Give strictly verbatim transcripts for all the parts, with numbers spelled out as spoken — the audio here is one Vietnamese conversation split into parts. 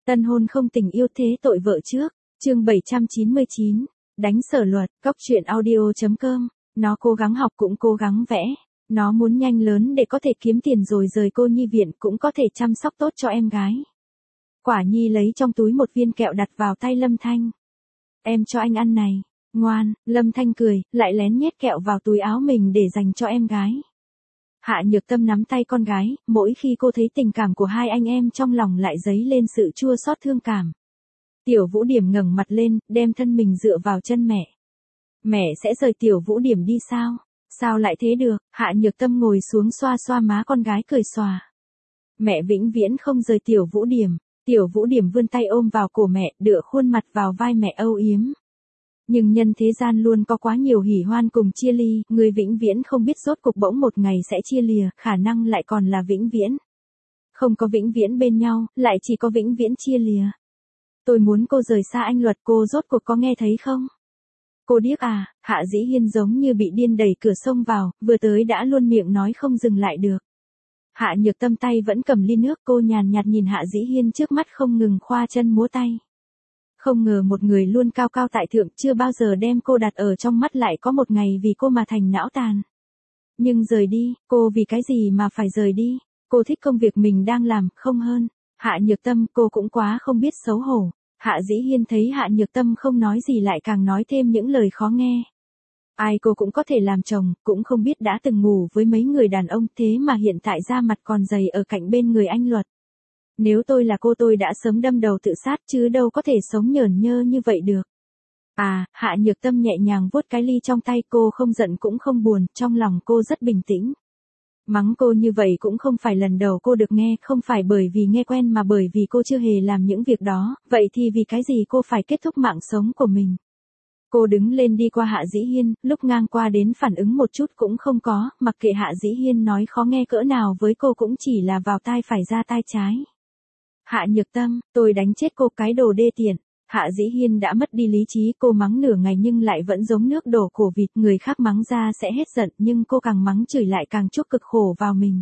Tân hôn không tình yêu thế tội vợ trước, chương bảy trăm chín mươi chín, đánh Sở Luật, Cóc truyện audio chấm com, nó cố gắng học cũng cố gắng vẽ, nó muốn nhanh lớn để có thể kiếm tiền rồi rời cô nhi viện cũng có thể chăm sóc tốt cho em gái. Quả Nhi lấy trong túi một viên kẹo đặt vào tay Lâm Thanh. Em cho anh ăn này, ngoan, Lâm Thanh cười, lại lén nhét kẹo vào túi áo mình để dành cho em gái. Hạ Nhược Tâm nắm tay con gái, mỗi khi cô thấy tình cảm của hai anh em trong lòng lại dấy lên sự chua xót thương cảm. Tiểu Vũ Điểm ngẩng mặt lên, đem thân mình dựa vào chân mẹ. Mẹ sẽ rời Tiểu Vũ Điểm đi sao? Sao lại thế được? Hạ Nhược Tâm ngồi xuống xoa xoa má con gái cười xòa. Mẹ vĩnh viễn không rời Tiểu Vũ Điểm. Tiểu Vũ Điểm vươn tay ôm vào cổ mẹ, dựa khuôn mặt vào vai mẹ âu yếm. Nhưng nhân thế gian luôn có quá nhiều hỉ hoan cùng chia ly, người vĩnh viễn không biết rốt cuộc bỗng một ngày sẽ chia lìa, khả năng lại còn là vĩnh viễn. Không có vĩnh viễn bên nhau, lại chỉ có vĩnh viễn chia lìa. Tôi muốn cô rời xa anh Luật, cô rốt cuộc có nghe thấy không? Cô điếc à? Hạ Dĩ Hiên giống như bị điên đẩy cửa xông vào, vừa tới đã luôn miệng nói không dừng lại được. Hạ Nhược Tâm tay vẫn cầm ly nước, cô nhàn nhạt nhìn Hạ Dĩ Hiên trước mắt không ngừng khoa chân múa tay. Không ngờ một người luôn cao cao tại thượng chưa bao giờ đem cô đặt ở trong mắt lại có một ngày vì cô mà thành não tàn. Nhưng rời đi, cô vì cái gì mà phải rời đi? Cô thích công việc mình đang làm, không hơn. Hạ Nhược Tâm, cô cũng quá không biết xấu hổ. Hạ Dĩ Hiên thấy Hạ Nhược Tâm không nói gì lại càng nói thêm những lời khó nghe. Ai cô cũng có thể làm chồng, cũng không biết đã từng ngủ với mấy người đàn ông thế mà hiện tại da mặt còn dày ở cạnh bên người anh Luật. Nếu tôi là cô tôi đã sớm đâm đầu tự sát chứ đâu có thể sống nhởn nhơ như vậy được. À, Hạ Nhược Tâm nhẹ nhàng vuốt cái ly trong tay, cô không giận cũng không buồn, trong lòng cô rất bình tĩnh. Mắng cô như vậy cũng không phải lần đầu cô được nghe, không phải bởi vì nghe quen mà bởi vì cô chưa hề làm những việc đó, vậy thì vì cái gì cô phải kết thúc mạng sống của mình. Cô đứng lên đi qua Hạ Dĩ Hiên, lúc ngang qua đến phản ứng một chút cũng không có, mặc kệ Hạ Dĩ Hiên nói khó nghe cỡ nào với cô cũng chỉ là vào tai phải ra tai trái. Hạ Nhược Tâm, tôi đánh chết cô cái đồ đê tiện. Hạ Dĩ Hiên đã mất đi lý trí, cô mắng nửa ngày nhưng lại vẫn giống nước đổ cổ vịt, người khác mắng ra sẽ hết giận nhưng cô càng mắng chửi lại càng chuốc cực khổ vào mình.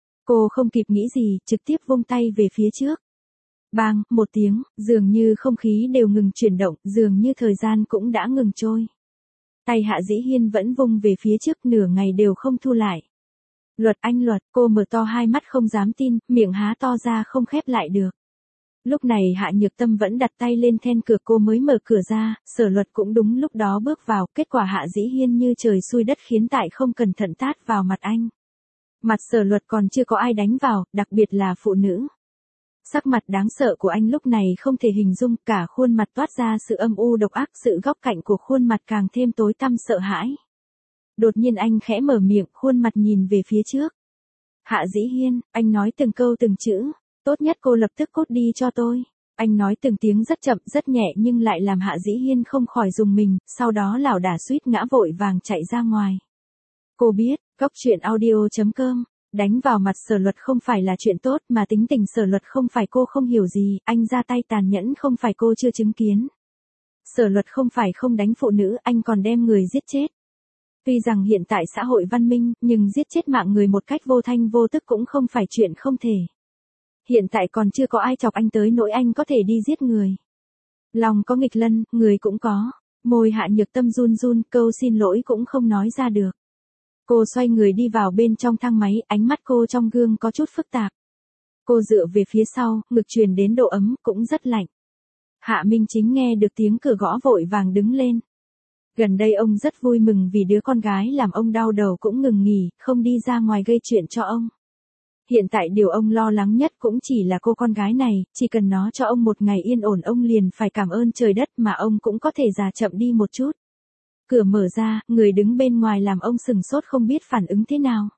Cô không kịp nghĩ gì, trực tiếp vung tay về phía trước. Bang, một tiếng, dường như không khí đều ngừng chuyển động, dường như thời gian cũng đã ngừng trôi. Tay Hạ Dĩ Hiên vẫn vung về phía trước, nửa ngày đều không thu lại. Luật, anh Luật, cô mở to hai mắt không dám tin, miệng há to ra không khép lại được. Lúc này Hạ Nhược Tâm vẫn đặt tay lên then cửa, cô mới mở cửa ra, Sở Luật cũng đúng lúc đó bước vào, kết quả Hạ Dĩ Hiên như trời xui đất khiến tại không cẩn thận tát vào mặt anh. Mặt Sở Luật còn chưa có ai đánh vào, đặc biệt là phụ nữ. Sắc mặt đáng sợ của anh lúc này không thể hình dung, cả khuôn mặt toát ra sự âm u độc ác, sự góc cạnh của khuôn mặt càng thêm tối tăm sợ hãi. Đột nhiên anh khẽ mở miệng, khuôn mặt nhìn về phía trước. Hạ Dĩ Hiên, anh nói từng câu từng chữ, tốt nhất cô lập tức cút đi cho tôi. Anh nói từng tiếng rất chậm, rất nhẹ nhưng lại làm Hạ Dĩ Hiên không khỏi rùng mình, sau đó lảo đảo suýt ngã vội vàng chạy ra ngoài. Cô biết, Cóc truyện audio chấm com, đánh vào mặt Sở Luật không phải là chuyện tốt mà tính tình Sở Luật không phải cô không hiểu gì, anh ra tay tàn nhẫn không phải cô chưa chứng kiến. Sở Luật không phải không đánh phụ nữ, anh còn đem người giết chết. Tuy rằng hiện tại xã hội văn minh, nhưng giết chết mạng người một cách vô thanh vô tức cũng không phải chuyện không thể. Hiện tại còn chưa có ai chọc anh tới nỗi anh có thể đi giết người. Lòng có nghịch lân, người cũng có. Môi Hạ Nhược Tâm run run, câu xin lỗi cũng không nói ra được. Cô xoay người đi vào bên trong thang máy, ánh mắt cô trong gương có chút phức tạp. Cô dựa về phía sau, ngực truyền đến độ ấm, cũng rất lạnh. Hạ Minh Chính nghe được tiếng cửa gõ vội vàng đứng lên. Gần đây ông rất vui mừng vì đứa con gái làm ông đau đầu cũng ngừng nghỉ, không đi ra ngoài gây chuyện cho ông. Hiện tại điều ông lo lắng nhất cũng chỉ là cô con gái này, chỉ cần nó cho ông một ngày yên ổn ông liền phải cảm ơn trời đất mà ông cũng có thể già chậm đi một chút. Cửa mở ra, người đứng bên ngoài làm ông sừng sốt không biết phản ứng thế nào.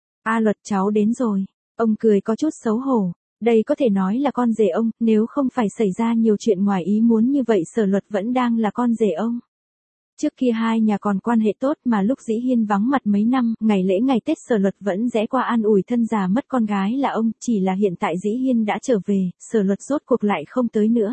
A Luật, cháu đến rồi. Ông cười có chút xấu hổ. Đây có thể nói là con rể ông, nếu không phải xảy ra nhiều chuyện ngoài ý muốn như vậy Sở Luật vẫn đang là con rể ông. Trước kia hai nhà còn quan hệ tốt mà lúc Dĩ Hiên vắng mặt mấy năm, ngày lễ ngày Tết Sở Luật vẫn rẽ qua an ủi thân già mất con gái là ông, chỉ là hiện tại Dĩ Hiên đã trở về, Sở Luật rốt cuộc lại không tới nữa.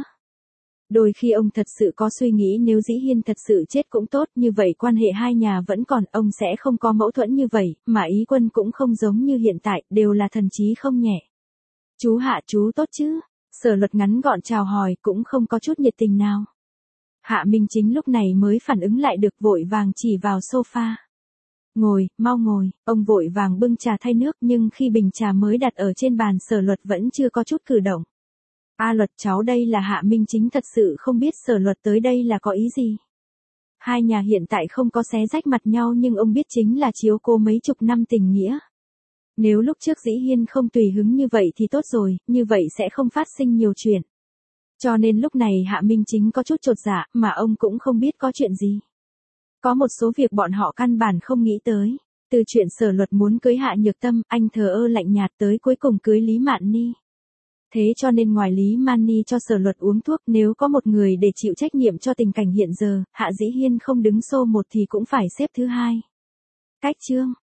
Đôi khi ông thật sự có suy nghĩ nếu Dĩ Hiên thật sự chết cũng tốt, như vậy quan hệ hai nhà vẫn còn, ông sẽ không có mâu thuẫn như vậy, mà Ý Quân cũng không giống như hiện tại, đều là thần trí không nhẹ. Chú Hạ chú tốt chứ? Sở Luật ngắn gọn chào hỏi cũng không có chút nhiệt tình nào. Hạ Minh Chính lúc này mới phản ứng lại được, vội vàng chỉ vào sofa. Ngồi, mau ngồi, ông vội vàng bưng trà thay nước, nhưng khi bình trà mới đặt ở trên bàn Sở Luật vẫn chưa có chút cử động. A Luật cháu đây là Hạ Minh Chính thật sự không biết Sở Luật tới đây là có ý gì. Hai nhà hiện tại không có xé rách mặt nhau, nhưng ông biết chính là chiếu cố mấy chục năm tình nghĩa. Nếu lúc trước Dĩ Hiên không tùy hứng như vậy thì tốt rồi, như vậy sẽ không phát sinh nhiều chuyện. Cho nên lúc này Hạ Minh Chính có chút chột dạ, mà ông cũng không biết có chuyện gì. Có một số việc bọn họ căn bản không nghĩ tới. Từ chuyện Sở Luật muốn cưới Hạ Nhược Tâm, anh thờ ơ lạnh nhạt, tới cuối cùng cưới Lý Mạn Ni. Thế cho nên ngoài Lý Mạn Ni cho Sở Luật uống thuốc, nếu có một người để chịu trách nhiệm cho tình cảnh hiện giờ, Hạ Dĩ Hiên không đứng số một thì cũng phải xếp thứ hai. Cách chương